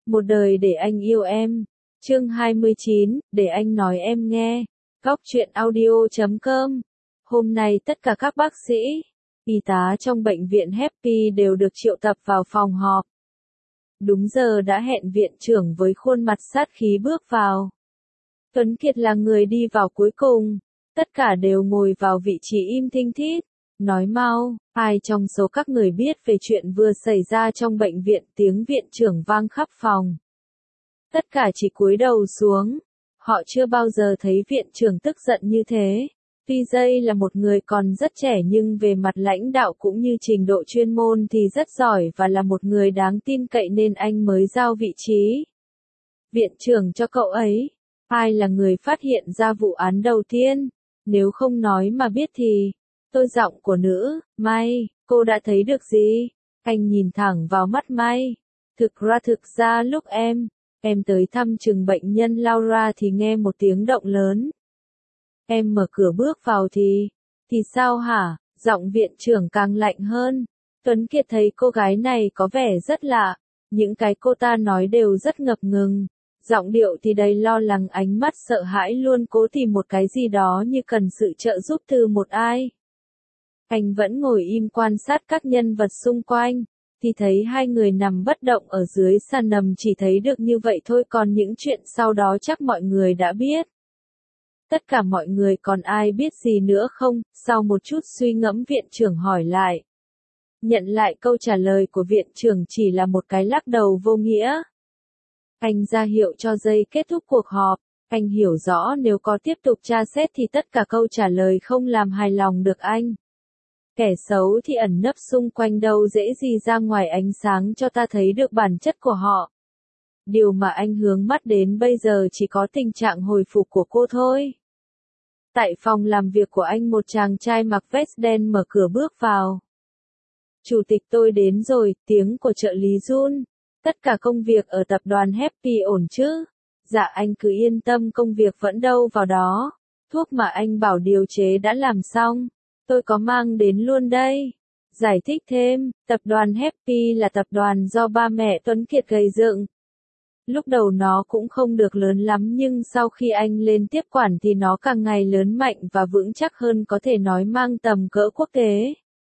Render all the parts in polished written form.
Một đời để anh yêu em. Chương 29, để anh nói em nghe. Góc truyện audio.com. Hôm nay tất cả các bác sĩ, y tá trong bệnh viện Happy đều được triệu tập vào phòng họp. Đúng giờ đã hẹn viện trưởng với khuôn mặt sát khí bước vào. Tuấn Kiệt là người đi vào cuối cùng. Tất cả đều ngồi vào vị trí im thinh thít. Nói mau, ai trong số các người biết về chuyện vừa xảy ra trong bệnh viện? Tiếng viện trưởng vang khắp phòng. Tất cả chỉ cúi đầu xuống. Họ chưa bao giờ thấy viện trưởng tức giận như thế. Tuy Jay là một người còn rất trẻ nhưng về mặt lãnh đạo cũng như trình độ chuyên môn thì rất giỏi và là một người đáng tin cậy nên anh mới giao vị trí viện trưởng cho cậu ấy. Ai là người phát hiện ra vụ án đầu tiên? Nếu không nói mà biết thì... Tôi giọng của nữ, May, cô đã thấy được gì? Anh nhìn thẳng vào mắt May. Thực ra lúc em tới thăm chừng bệnh nhân Laura thì nghe một tiếng động lớn. Em mở cửa bước vào thì sao hả? Giọng viện trưởng càng lạnh hơn. Tuấn Kiệt thấy cô gái này có vẻ rất lạ. Những cái cô ta nói đều rất ngập ngừng. Giọng điệu thì đầy lo lắng, ánh mắt sợ hãi, luôn cố tìm một cái gì đó như cần sự trợ giúp từ một ai. Anh vẫn ngồi im quan sát các nhân vật xung quanh, thì thấy hai người nằm bất động ở dưới sàn nằm, chỉ thấy được như vậy thôi, còn những chuyện sau đó chắc mọi người đã biết. Tất cả mọi người còn ai biết gì nữa không? Sau một chút suy ngẫm viện trưởng hỏi lại. Nhận lại câu trả lời của viện trưởng chỉ là một cái lắc đầu vô nghĩa. Anh ra hiệu cho Jay kết thúc cuộc họp. Anh hiểu rõ nếu có tiếp tục tra xét thì tất cả câu trả lời không làm hài lòng được anh. Kẻ xấu thì ẩn nấp xung quanh, đâu dễ gì ra ngoài ánh sáng cho ta thấy được bản chất của họ. Điều mà anh hướng mắt đến bây giờ chỉ có tình trạng hồi phục của cô thôi. Tại phòng làm việc của anh, một chàng trai mặc vest đen mở cửa bước vào. Chủ tịch, tôi đến rồi, tiếng của trợ lý Jun. Tất cả công việc ở tập đoàn Happy ổn chứ? Dạ anh cứ yên tâm, công việc vẫn đâu vào đó. Thuốc mà anh bảo điều chế đã làm xong. Tôi có mang đến luôn đây. Giải thích thêm, tập đoàn Happy là tập đoàn do ba mẹ Tuấn Kiệt gây dựng. Lúc đầu nó cũng không được lớn lắm nhưng sau khi anh lên tiếp quản thì nó càng ngày lớn mạnh và vững chắc hơn, có thể nói mang tầm cỡ quốc tế.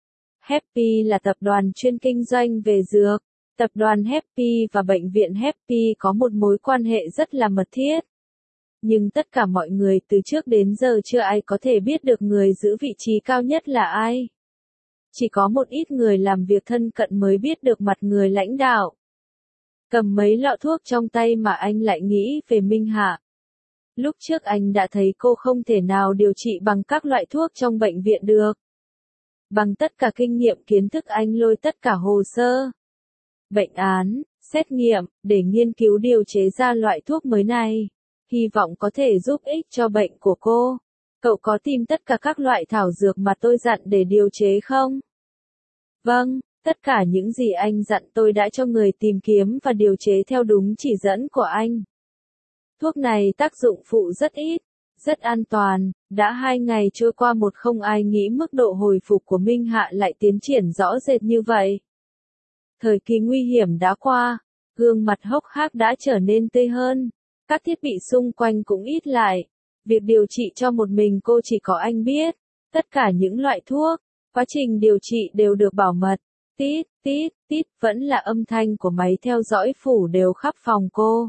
Happy là tập đoàn chuyên kinh doanh về dược. Tập đoàn Happy và bệnh viện Happy có một mối quan hệ rất là mật thiết. Nhưng tất cả mọi người từ trước đến giờ chưa ai có thể biết được người giữ vị trí cao nhất là ai. Chỉ có một ít người làm việc thân cận mới biết được mặt người lãnh đạo. Cầm mấy lọ thuốc trong tay mà anh lại nghĩ về Minh Hạ. Lúc trước anh đã thấy cô không thể nào điều trị bằng các loại thuốc trong bệnh viện được. Bằng tất cả kinh nghiệm kiến thức, anh lôi tất cả hồ sơ, bệnh án, xét nghiệm, để nghiên cứu điều chế ra loại thuốc mới này. Hy vọng có thể giúp ích cho bệnh của cô. Cậu có tìm tất cả các loại thảo dược mà tôi dặn để điều chế không? Vâng, tất cả những gì anh dặn tôi đã cho người tìm kiếm và điều chế theo đúng chỉ dẫn của anh. Thuốc này tác dụng phụ rất ít, rất an toàn. Đã 2 ngày trôi qua một không ai nghĩ mức độ hồi phục của Minh Hạ lại tiến triển rõ rệt như vậy. Thời kỳ nguy hiểm đã qua, gương mặt hốc hác đã trở nên tươi hơn. Các thiết bị xung quanh cũng ít lại. Việc điều trị cho một mình cô chỉ có anh biết. Tất cả những loại thuốc, quá trình điều trị đều được bảo mật. Tít, tít, tít, vẫn là âm thanh của máy theo dõi phủ đều khắp phòng cô.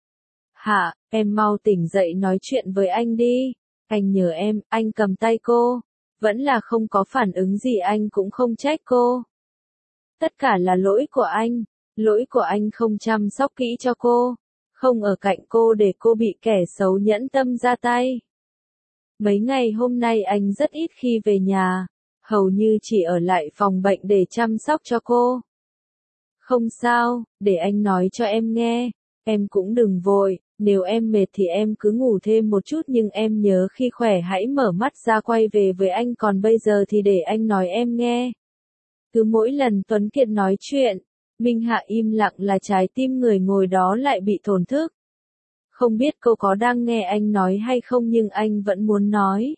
Hả, em mau tỉnh dậy nói chuyện với anh đi. Anh nhờ em, anh cầm tay cô. Vẫn là không có phản ứng gì, anh cũng không trách cô. Tất cả là lỗi của anh. Lỗi của anh không chăm sóc kỹ cho cô. Không ở cạnh cô để cô bị kẻ xấu nhẫn tâm ra tay. Mấy ngày hôm nay anh rất ít khi về nhà, hầu như chỉ ở lại phòng bệnh để chăm sóc cho cô. Không sao, để anh nói cho em nghe. Em cũng đừng vội, nếu em mệt thì em cứ ngủ thêm một chút, nhưng em nhớ khi khỏe hãy mở mắt ra quay về với anh, còn bây giờ thì để anh nói em nghe. Cứ mỗi lần Tuấn Kiệt nói chuyện, Minh Hạ im lặng là trái tim người ngồi đó lại bị thổn thức. Không biết cô có đang nghe anh nói hay không nhưng anh vẫn muốn nói.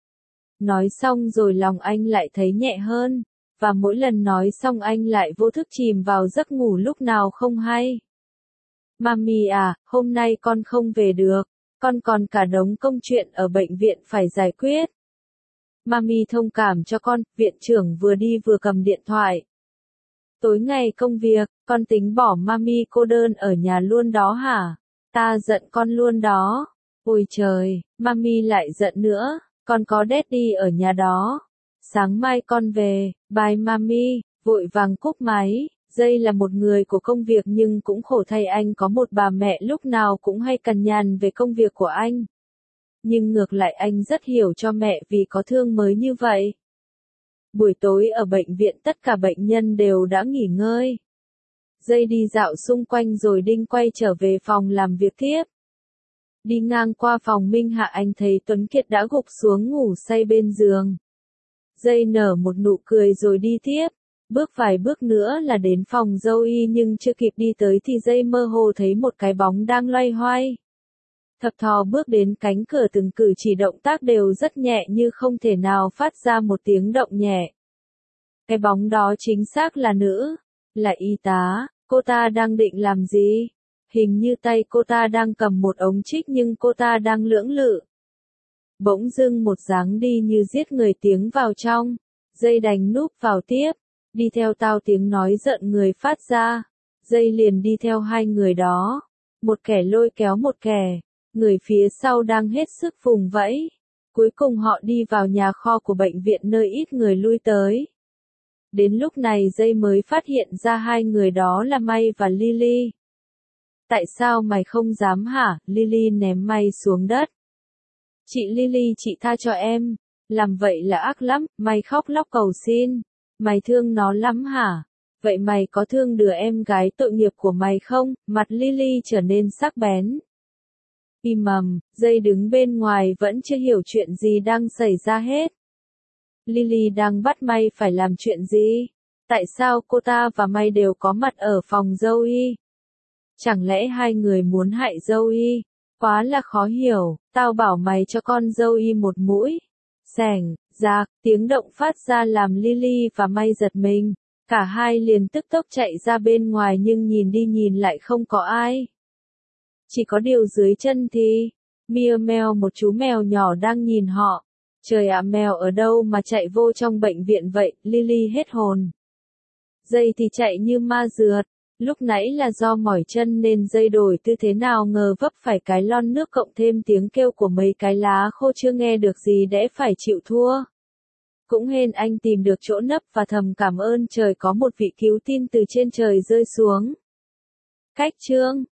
Nói xong rồi lòng anh lại thấy nhẹ hơn, và mỗi lần nói xong anh lại vô thức chìm vào giấc ngủ lúc nào không hay. Mami à, hôm nay con không về được, con còn cả đống công chuyện ở bệnh viện phải giải quyết. Mami thông cảm cho con, viện trưởng vừa đi vừa cầm điện thoại. Tối ngày công việc, con tính bỏ Mami cô đơn ở nhà luôn đó hả? Ta giận con luôn đó. Ôi trời, Mami lại giận nữa, con có Daddy ở nhà đó. Sáng mai con về, bye Mami, vội vàng cúp máy. Dây là một người của công việc nhưng cũng khổ thay anh có một bà mẹ lúc nào cũng hay cằn nhằn về công việc của anh. Nhưng ngược lại anh rất hiểu cho mẹ vì có thương mới như vậy. Buổi tối ở bệnh viện tất cả bệnh nhân đều đã nghỉ ngơi. Dây đi dạo xung quanh rồi Đinh quay trở về phòng làm việc tiếp. Đi ngang qua phòng Minh Hạ anh thấy Tuấn Kiệt đã gục xuống ngủ say bên giường. Dây nở một nụ cười rồi đi tiếp. Bước vài bước nữa là đến phòng dâu y nhưng chưa kịp đi tới thì Dây mơ hồ thấy một cái bóng đang loay hoay. Thập thò bước đến cánh cửa từng cử chỉ động tác đều rất nhẹ như không thể nào phát ra một tiếng động nhẹ. Cái bóng đó chính xác là nữ, là y tá, cô ta đang định làm gì? Hình như tay cô ta đang cầm một ống trích nhưng cô ta đang lưỡng lự. Bỗng dưng một dáng đi như giết người tiếng vào trong, Dây đành núp vào tiếp, đi theo tao tiếng nói giận người phát ra. Dây liền đi theo hai người đó, một kẻ lôi kéo một kẻ. Người phía sau đang hết sức vùng vẫy. Cuối cùng họ đi vào nhà kho của bệnh viện nơi ít người lui tới. Đến lúc này Dây mới phát hiện ra hai người đó là May và Lily. Tại sao mày không dám hả? Lily ném May xuống đất. Chị Lily, chị tha cho em. Làm vậy là ác lắm. May khóc lóc cầu xin. Mày thương nó lắm hả? Vậy mày có thương đứa em gái tội nghiệp của mày không? Mặt Lily trở nên sắc bén. Im ầm, Dây đứng bên ngoài vẫn chưa hiểu chuyện gì đang xảy ra hết. Lily đang bắt May phải làm chuyện gì? Tại sao cô ta và May đều có mặt ở phòng dâu y? Chẳng lẽ hai người muốn hại dâu y? Quá là khó hiểu, tao bảo mày cho con dâu y một mũi. Xẻng, rạc, tiếng động phát ra làm Lily và May giật mình. Cả hai liền tức tốc chạy ra bên ngoài nhưng nhìn đi nhìn lại không có ai. Chỉ có điều dưới chân thì, Mia Mèo một chú mèo nhỏ đang nhìn họ. Trời ạ, mèo ở đâu mà chạy vô trong bệnh viện vậy? Lily hết hồn. Dây thì chạy như ma rượt. Lúc nãy là do mỏi chân nên Dây đổi tư thế nào ngờ vấp phải cái lon nước cộng thêm tiếng kêu của mấy cái lá khô chưa nghe được gì đẽ phải chịu thua. Cũng hên anh tìm được chỗ nấp và thầm cảm ơn trời có một vị cứu tinh từ trên trời rơi xuống. Cách chương